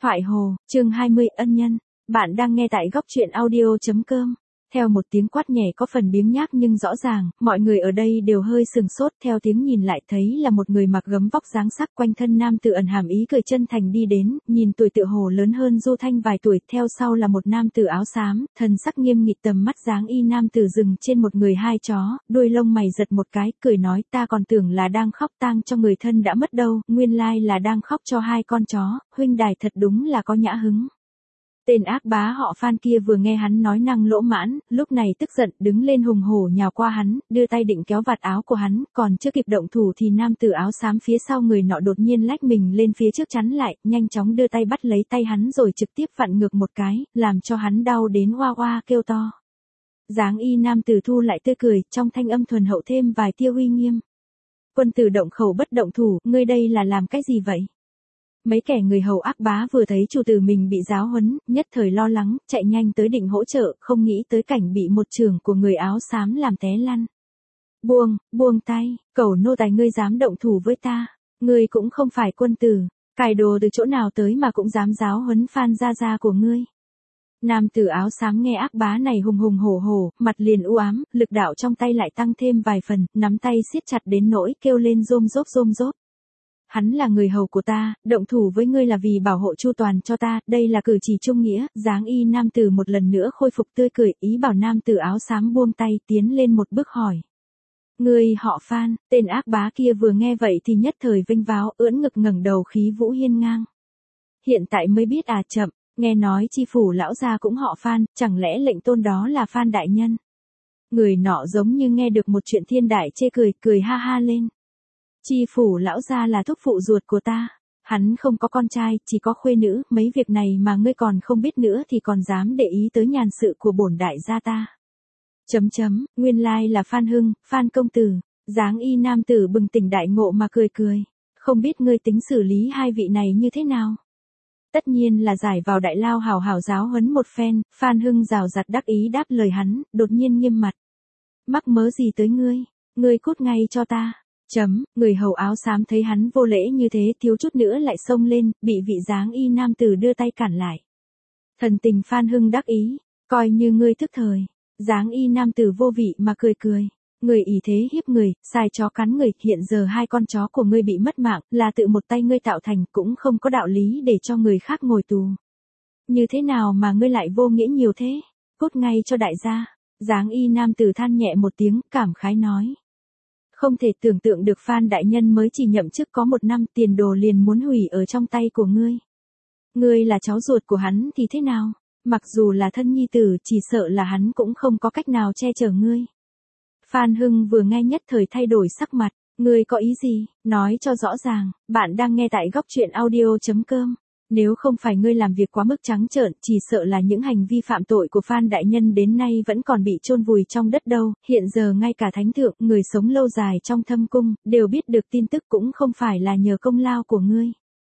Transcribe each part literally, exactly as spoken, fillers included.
Thoại Hồ, chương hai mươi, ân nhân. Bạn đang nghe tại góc truyện audio chấm com. Theo một tiếng quát nhẹ có phần biếng nhác nhưng rõ ràng, mọi người ở đây đều hơi sừng sốt, theo tiếng nhìn lại thấy là một người mặc gấm vóc dáng sắc, quanh thân nam tử ẩn hàm ý cười chân thành đi đến, nhìn tuổi tựa hồ lớn hơn Du Thanh vài tuổi, theo sau là một nam tử áo xám, thần sắc nghiêm nghị, tầm mắt dáng y nam tử dừng trên một người hai chó, đuôi lông mày giật một cái, cười nói, ta còn tưởng là đang khóc tang cho người thân đã mất đâu, nguyên lai là đang khóc cho hai con chó, huynh đài thật đúng là có nhã hứng. Tên ác bá họ Phan kia vừa nghe hắn nói năng lỗ mãn, lúc này tức giận, đứng lên hùng hổ nhào qua hắn, đưa tay định kéo vạt áo của hắn, còn chưa kịp động thủ thì nam tử áo xám phía sau người nọ đột nhiên lách mình lên phía trước chắn lại, nhanh chóng đưa tay bắt lấy tay hắn rồi trực tiếp vặn ngược một cái, làm cho hắn đau đến oa oa kêu to. Dáng y nam tử thu lại tươi cười, trong thanh âm thuần hậu thêm vài tia uy nghiêm. Quân tử động khẩu bất động thủ, ngươi đây là làm cái gì vậy? Mấy kẻ người hầu ác bá vừa thấy chủ tử mình bị giáo huấn, nhất thời lo lắng, chạy nhanh tới định hỗ trợ, không nghĩ tới cảnh bị một trưởng của người áo xám làm té lăn. Buông, buông tay, cẩu nô tài ngươi dám động thủ với ta, ngươi cũng không phải quân tử, cài đồ từ chỗ nào tới mà cũng dám giáo huấn Phan gia gia của ngươi. Nam tử áo xám nghe ác bá này hùng hùng hổ hổ, mặt liền u ám, lực đạo trong tay lại tăng thêm vài phần, nắm tay siết chặt đến nỗi kêu lên rôm rốp rôm rốp. Hắn là người hầu của ta, động thủ với ngươi là vì bảo hộ chu toàn cho ta, đây là cử chỉ trung nghĩa, dáng y nam tử một lần nữa khôi phục tươi cười, ý bảo nam tử áo xám buông tay tiến lên một bước hỏi. Ngươi họ Phan, tên ác bá kia vừa nghe vậy thì nhất thời vinh váo, ưỡn ngực ngẩng đầu khí vũ hiên ngang. Hiện tại mới biết à, chậm, nghe nói chi phủ lão gia cũng họ Phan, chẳng lẽ lệnh tôn đó là Phan đại nhân? Người nọ giống như nghe được một chuyện thiên đại chê cười, cười ha ha lên. Chi phủ lão gia là thúc phụ ruột của ta, hắn không có con trai, chỉ có khuê nữ, mấy việc này mà ngươi còn không biết nữa thì còn dám để ý tới nhàn sự của bổn đại gia ta. Chấm chấm, nguyên lai là Phan Hưng, Phan công tử, dáng y nam tử bừng tỉnh đại ngộ mà cười cười, không biết ngươi tính xử lý hai vị này như thế nào. Tất nhiên là giải vào đại lao hảo hảo giáo huấn một phen, Phan Hưng rào rạt đắc ý đáp lời hắn, đột nhiên nghiêm mặt. Mắc mớ gì tới ngươi, ngươi cút ngay cho ta. Chấm, người hầu áo xám thấy hắn vô lễ như thế thiếu chút nữa lại xông lên, bị vị dáng y nam tử đưa tay cản lại. Thần tình Phan Hưng đắc ý, coi như ngươi thức thời, dáng y nam tử vô vị mà cười cười. Người ý thế hiếp người, sai chó cắn người, hiện giờ hai con chó của ngươi bị mất mạng, là tự một tay ngươi tạo thành, cũng không có đạo lý để cho người khác ngồi tù. Như thế nào mà ngươi lại vô nghĩa nhiều thế, cút ngay cho đại gia, dáng y nam tử than nhẹ một tiếng, cảm khái nói. Không thể tưởng tượng được Phan đại nhân mới chỉ nhậm chức có một năm tiền đồ liền muốn hủy ở trong tay của ngươi. Ngươi là cháu ruột của hắn thì thế nào, mặc dù là thân nhi tử chỉ sợ là hắn cũng không có cách nào che chở ngươi. Phan Hưng vừa nghe nhất thời thay đổi sắc mặt, ngươi có ý gì, nói cho rõ ràng, bạn đang nghe tại góc truyện audio chấm com. Nếu không phải ngươi làm việc quá mức trắng trợn, chỉ sợ là những hành vi phạm tội của Phan đại nhân đến nay vẫn còn bị chôn vùi trong đất đâu, hiện giờ ngay cả thánh thượng, người sống lâu dài trong thâm cung, đều biết được tin tức cũng không phải là nhờ công lao của ngươi.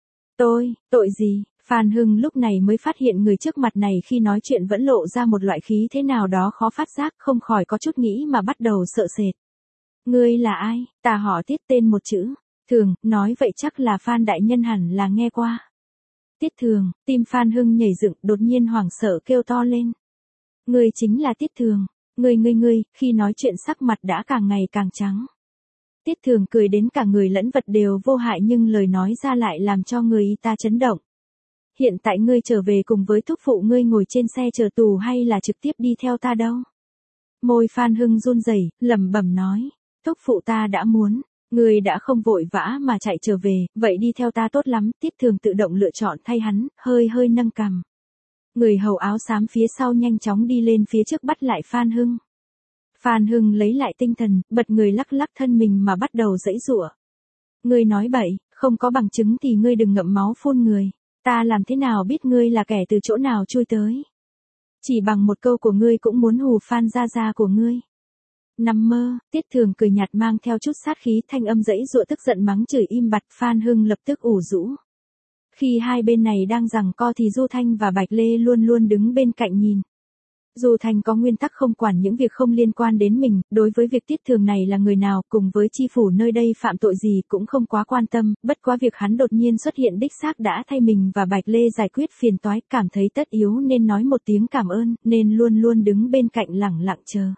Tôi, tội gì? Phan Hưng lúc này mới phát hiện người trước mặt này khi nói chuyện vẫn lộ ra một loại khí thế nào đó khó phát giác, không khỏi có chút nghĩ mà bắt đầu sợ sệt. Ngươi là ai? Ta họ Tiết, tên một chữ. Thường, nói vậy chắc là Phan đại nhân hẳn là nghe qua. Tiết Thường, tim Phan Hưng nhảy dựng, đột nhiên hoảng sợ kêu to lên. Ngươi chính là Tiết Thường, ngươi ngươi ngươi, khi nói chuyện sắc mặt đã càng ngày càng trắng. Tiết Thường cười đến cả người lẫn vật đều vô hại nhưng lời nói ra lại làm cho người ta chấn động. Hiện tại ngươi trở về cùng với thúc phụ ngươi ngồi trên xe chờ tù hay là trực tiếp đi theo ta đâu? Môi Phan Hưng run rẩy, lẩm bẩm nói, thúc phụ ta đã muốn. Ngươi đã không vội vã mà chạy trở về, vậy đi theo ta tốt lắm, Tiết Thường tự động lựa chọn thay hắn, hơi hơi nâng cằm. Người hầu áo xám phía sau nhanh chóng đi lên phía trước bắt lại Phan Hưng. Phan Hưng lấy lại tinh thần, bật người lắc lắc thân mình mà bắt đầu giãy giụa. Ngươi nói bậy, không có bằng chứng thì ngươi đừng ngậm máu phun người, ta làm thế nào biết ngươi là kẻ từ chỗ nào chui tới. Chỉ bằng một câu của ngươi cũng muốn hù Phan gia gia của ngươi. Nằm mơ, Tiết Thường cười nhạt mang theo chút sát khí, thanh âm giãy giụa tức giận mắng chửi im bặt, Phan Hưng lập tức ủ rũ. Khi hai bên này đang giằng co thì Du Thanh và Bạch Lê luôn luôn đứng bên cạnh nhìn. Du Thanh có nguyên tắc không quản những việc không liên quan đến mình, đối với việc Tiết Thường này là người nào, cùng với chi phủ nơi đây phạm tội gì cũng không quá quan tâm, bất quá việc hắn đột nhiên xuất hiện đích xác đã thay mình và Bạch Lê giải quyết phiền toái, cảm thấy tất yếu nên nói một tiếng cảm ơn, nên luôn luôn đứng bên cạnh lẳng lặng chờ.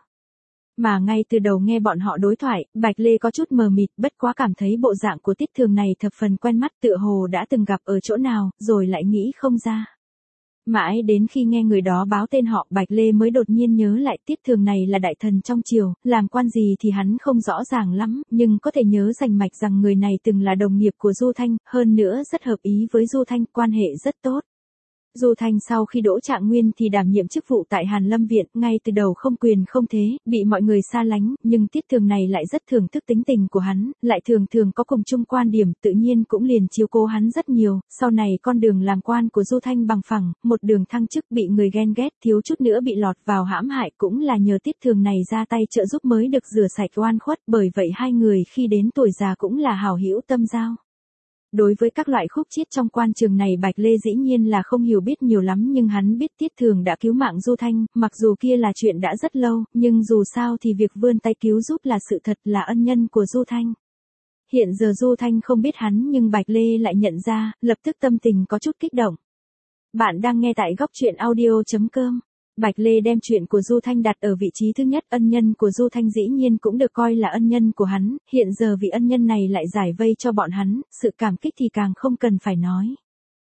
Mà ngay từ đầu nghe bọn họ đối thoại, Bạch Lê có chút mờ mịt, bất quá cảm thấy bộ dạng của Tiết Thường này thập phần quen mắt, tựa hồ đã từng gặp ở chỗ nào, rồi lại nghĩ không ra. Mãi đến khi nghe người đó báo tên họ, Bạch Lê mới đột nhiên nhớ lại Tiết Thường này là đại thần trong triều, làm quan gì thì hắn không rõ ràng lắm, nhưng có thể nhớ rành mạch rằng người này từng là đồng nghiệp của Du Thanh, hơn nữa rất hợp ý với Du Thanh, quan hệ rất tốt. Du Thanh sau khi đỗ trạng nguyên thì đảm nhiệm chức vụ tại Hàn Lâm Viện, ngay từ đầu không quyền không thế, bị mọi người xa lánh, nhưng Tiết Thường này lại rất thưởng thức tính tình của hắn, lại thường thường có cùng chung quan điểm, tự nhiên cũng liền chiếu cố hắn rất nhiều, sau này con đường làm quan của Du Thanh bằng phẳng, một đường thăng chức bị người ghen ghét, thiếu chút nữa bị lọt vào hãm hại, cũng là nhờ Tiết Thường này ra tay trợ giúp mới được rửa sạch oan khuất, bởi vậy hai người khi đến tuổi già cũng là hảo hữu tâm giao. Đối với các loại khúc chiết trong quan trường này Bạch Lê dĩ nhiên là không hiểu biết nhiều lắm, nhưng hắn biết Tiết Thường đã cứu mạng Du Thanh, mặc dù kia là chuyện đã rất lâu, nhưng dù sao thì việc vươn tay cứu giúp là sự thật, là ân nhân của Du Thanh. Hiện giờ Du Thanh không biết hắn nhưng Bạch Lê lại nhận ra, lập tức tâm tình có chút kích động. Bạn đang nghe tại góc truyện audio chấm com. Bạch Lê đem chuyện của Du Thanh đặt ở vị trí thứ nhất, ân nhân của Du Thanh dĩ nhiên cũng được coi là ân nhân của hắn, hiện giờ vị ân nhân này lại giải vây cho bọn hắn, sự cảm kích thì càng không cần phải nói.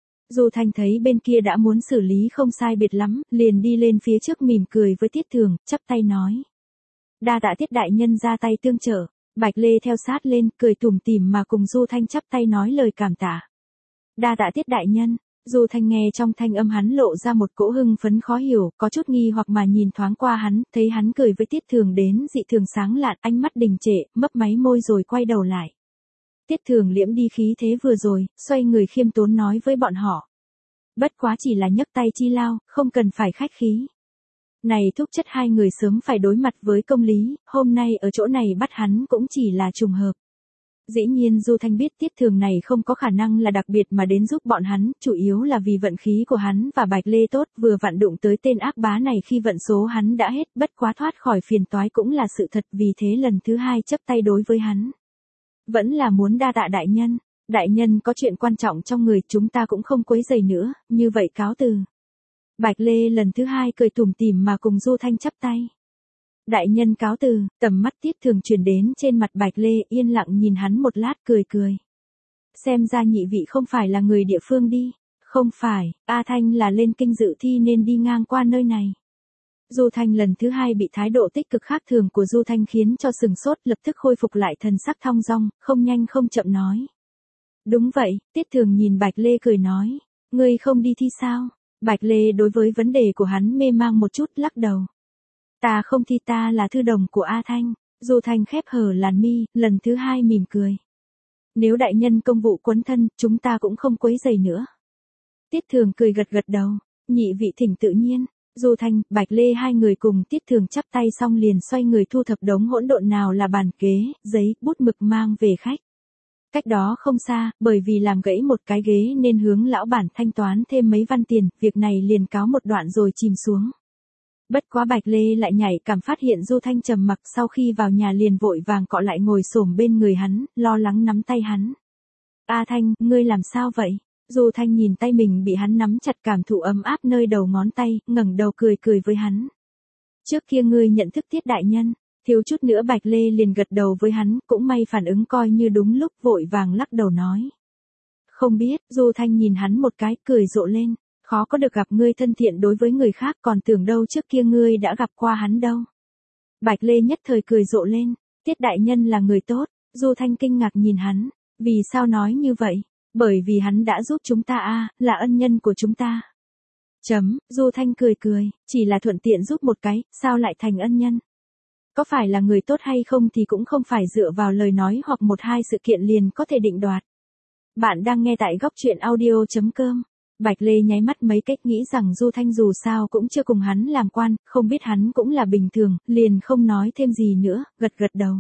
Du Thanh thấy bên kia đã muốn xử lý không sai biệt lắm, liền đi lên phía trước mỉm cười với Tiết Thường, chắp tay nói. Đa tạ Tiết đại nhân ra tay tương trợ. Bạch Lê theo sát lên, cười tủm tỉm mà cùng Du Thanh chắp tay nói lời cảm tạ. Đa tạ Tiết đại nhân. Du Thanh nghe trong thanh âm hắn lộ ra một cỗ hưng phấn khó hiểu, có chút nghi hoặc mà nhìn thoáng qua hắn, thấy hắn cười với Tiết Thường đến dị thường sáng lạn, ánh mắt đình trệ, mấp máy môi rồi quay đầu lại. Tiết Thường liễm đi khí thế vừa rồi, xoay người khiêm tốn nói với bọn họ. Bất quá chỉ là nhấc tay chi lao, không cần phải khách khí. Này thúc chất hai người sớm phải đối mặt với công lý, hôm nay ở chỗ này bắt hắn cũng chỉ là trùng hợp. Dĩ nhiên Du Thanh biết Tiết Thường này không có khả năng là đặc biệt mà đến giúp bọn hắn, chủ yếu là vì vận khí của hắn và Bạch Lê tốt, vừa vặn đụng tới tên ác bá này khi vận số hắn đã hết, bất quá thoát khỏi phiền toái cũng là sự thật, vì thế lần thứ hai chấp tay đối với hắn. Vẫn là muốn đa tạ đại nhân, đại nhân có chuyện quan trọng trong người, chúng ta cũng không quấy rầy nữa, như vậy cáo từ. Bạch Lê lần thứ hai cười tủm tỉm mà cùng Du Thanh chắp tay. Đại nhân cáo từ, tầm mắt Tiết Thường chuyển đến trên mặt Bạch Lê, yên lặng nhìn hắn một lát cười cười. Xem ra nhị vị không phải là người địa phương đi. Không phải, A Thanh là lên kinh dự thi nên đi ngang qua nơi này. Du Thanh lần thứ hai bị thái độ tích cực khác thường của Du Thanh khiến cho sừng sốt, lập tức khôi phục lại thần sắc thong dong, không nhanh không chậm nói. Đúng vậy, Tiết Thường nhìn Bạch Lê cười nói. Ngươi không đi thi sao? Bạch Lê đối với vấn đề của hắn mê mang một chút, lắc đầu. Ta không thi, ta là thư đồng của A Thanh. Du Thanh khép hờ làn mi, lần thứ hai mỉm cười. Nếu đại nhân công vụ quấn thân, chúng ta cũng không quấy rầy nữa. Tiết Thường cười gật gật đầu, nhị vị thỉnh tự nhiên. Du Thanh, Bạch Lê hai người cùng Tiết Thường chắp tay xong liền xoay người thu thập đống hỗn độn nào là bàn ghế, giấy, bút mực mang về khách. Cách đó không xa, bởi vì làm gãy một cái ghế nên hướng lão bản thanh toán thêm mấy văn tiền, việc này liền cáo một đoạn rồi chìm xuống. Bất quá Bạch Lê lại nhảy cảm phát hiện Du Thanh trầm mặc, sau khi vào nhà liền vội vàng cọ lại ngồi xổm bên người hắn, lo lắng nắm tay hắn. A Thanh, ngươi làm sao vậy? Du Thanh nhìn tay mình bị hắn nắm chặt, cảm thụ ấm áp nơi đầu ngón tay, ngẩng đầu cười cười với hắn. Trước kia ngươi nhận thức Tiết đại nhân, thiếu chút nữa Bạch Lê liền gật đầu với hắn, cũng may phản ứng coi như đúng lúc, vội vàng lắc đầu nói. Không biết, Du Thanh nhìn hắn một cái, cười rộ lên. Khó có được gặp ngươi thân thiện đối với người khác, còn tưởng đâu trước kia ngươi đã gặp qua hắn đâu. Bạch Lê nhất thời cười rộ lên. Tiết đại nhân là người tốt. Du Thanh kinh ngạc nhìn hắn. Vì sao nói như vậy? Bởi vì hắn đã giúp chúng ta a, là ân nhân của chúng ta. Chấm, Du Thanh cười cười, chỉ là thuận tiện giúp một cái, sao lại thành ân nhân? Có phải là người tốt hay không thì cũng không phải dựa vào lời nói hoặc một hai sự kiện liền có thể định đoạt. Bạn đang nghe tại góc truyện audio chấm com. Bạch Lê nháy mắt mấy cách, nghĩ rằng Du Thanh dù sao cũng chưa cùng hắn làm quan, không biết hắn cũng là bình thường, liền không nói thêm gì nữa, gật gật đầu.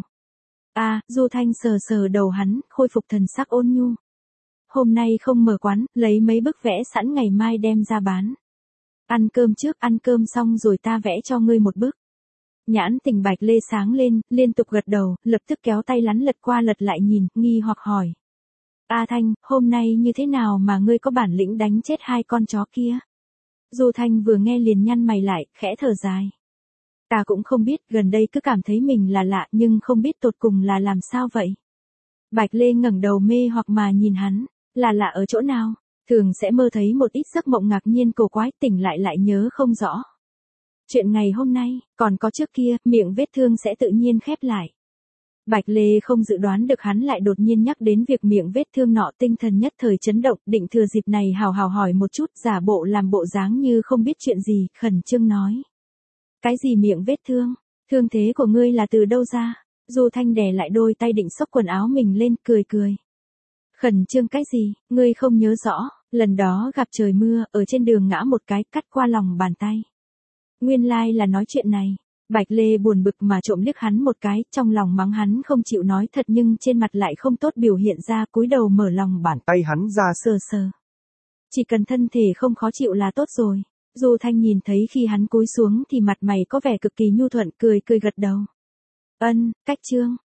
À, Du Thanh sờ sờ đầu hắn, khôi phục thần sắc ôn nhu. Hôm nay không mở quán, lấy mấy bức vẽ sẵn ngày mai đem ra bán. Ăn cơm trước, ăn cơm xong rồi ta vẽ cho ngươi một bức. Nhãn tình Bạch Lê sáng lên, liên tục gật đầu, lập tức kéo tay lắn lật qua lật lại nhìn, nghi hoặc hỏi. A Thanh, hôm nay như thế nào mà ngươi có bản lĩnh đánh chết hai con chó kia? Du Thanh vừa nghe liền nhăn mày lại, khẽ thở dài. Ta cũng không biết, gần đây cứ cảm thấy mình là lạ nhưng không biết tột cùng là làm sao vậy. Bạch Lê ngẩng đầu mê hoặc mà nhìn hắn, là lạ ở chỗ nào? Thường sẽ mơ thấy một ít giấc mộng ngạc nhiên cổ quái, tỉnh lại lại nhớ không rõ. Chuyện ngày hôm nay, còn có trước kia, miệng vết thương sẽ tự nhiên khép lại. Bạch Lê không dự đoán được hắn lại đột nhiên nhắc đến việc miệng vết thương nọ, tinh thần nhất thời chấn động, định thừa dịp này hào hào hỏi một chút, giả bộ làm bộ dáng như không biết chuyện gì, khẩn trương nói. Cái gì miệng vết thương? Thương thế của ngươi là từ đâu ra? Du Thanh đè lại đôi tay định xốc quần áo mình lên, cười cười. Khẩn trương cái gì, ngươi không nhớ rõ, lần đó gặp trời mưa, ở trên đường ngã một cái, cắt qua lòng bàn tay. Nguyên lai like là nói chuyện này. Bạch Lê buồn bực mà trộm liếc hắn một cái, trong lòng mắng hắn không chịu nói thật nhưng trên mặt lại không tốt biểu hiện ra, cúi đầu mở lòng bàn tay hắn ra sờ sờ. Chỉ cần thân thể không khó chịu là tốt rồi. Du Thanh nhìn thấy khi hắn cúi xuống thì mặt mày có vẻ cực kỳ nhu thuận, cười cười gật đầu. Ân, cách trương,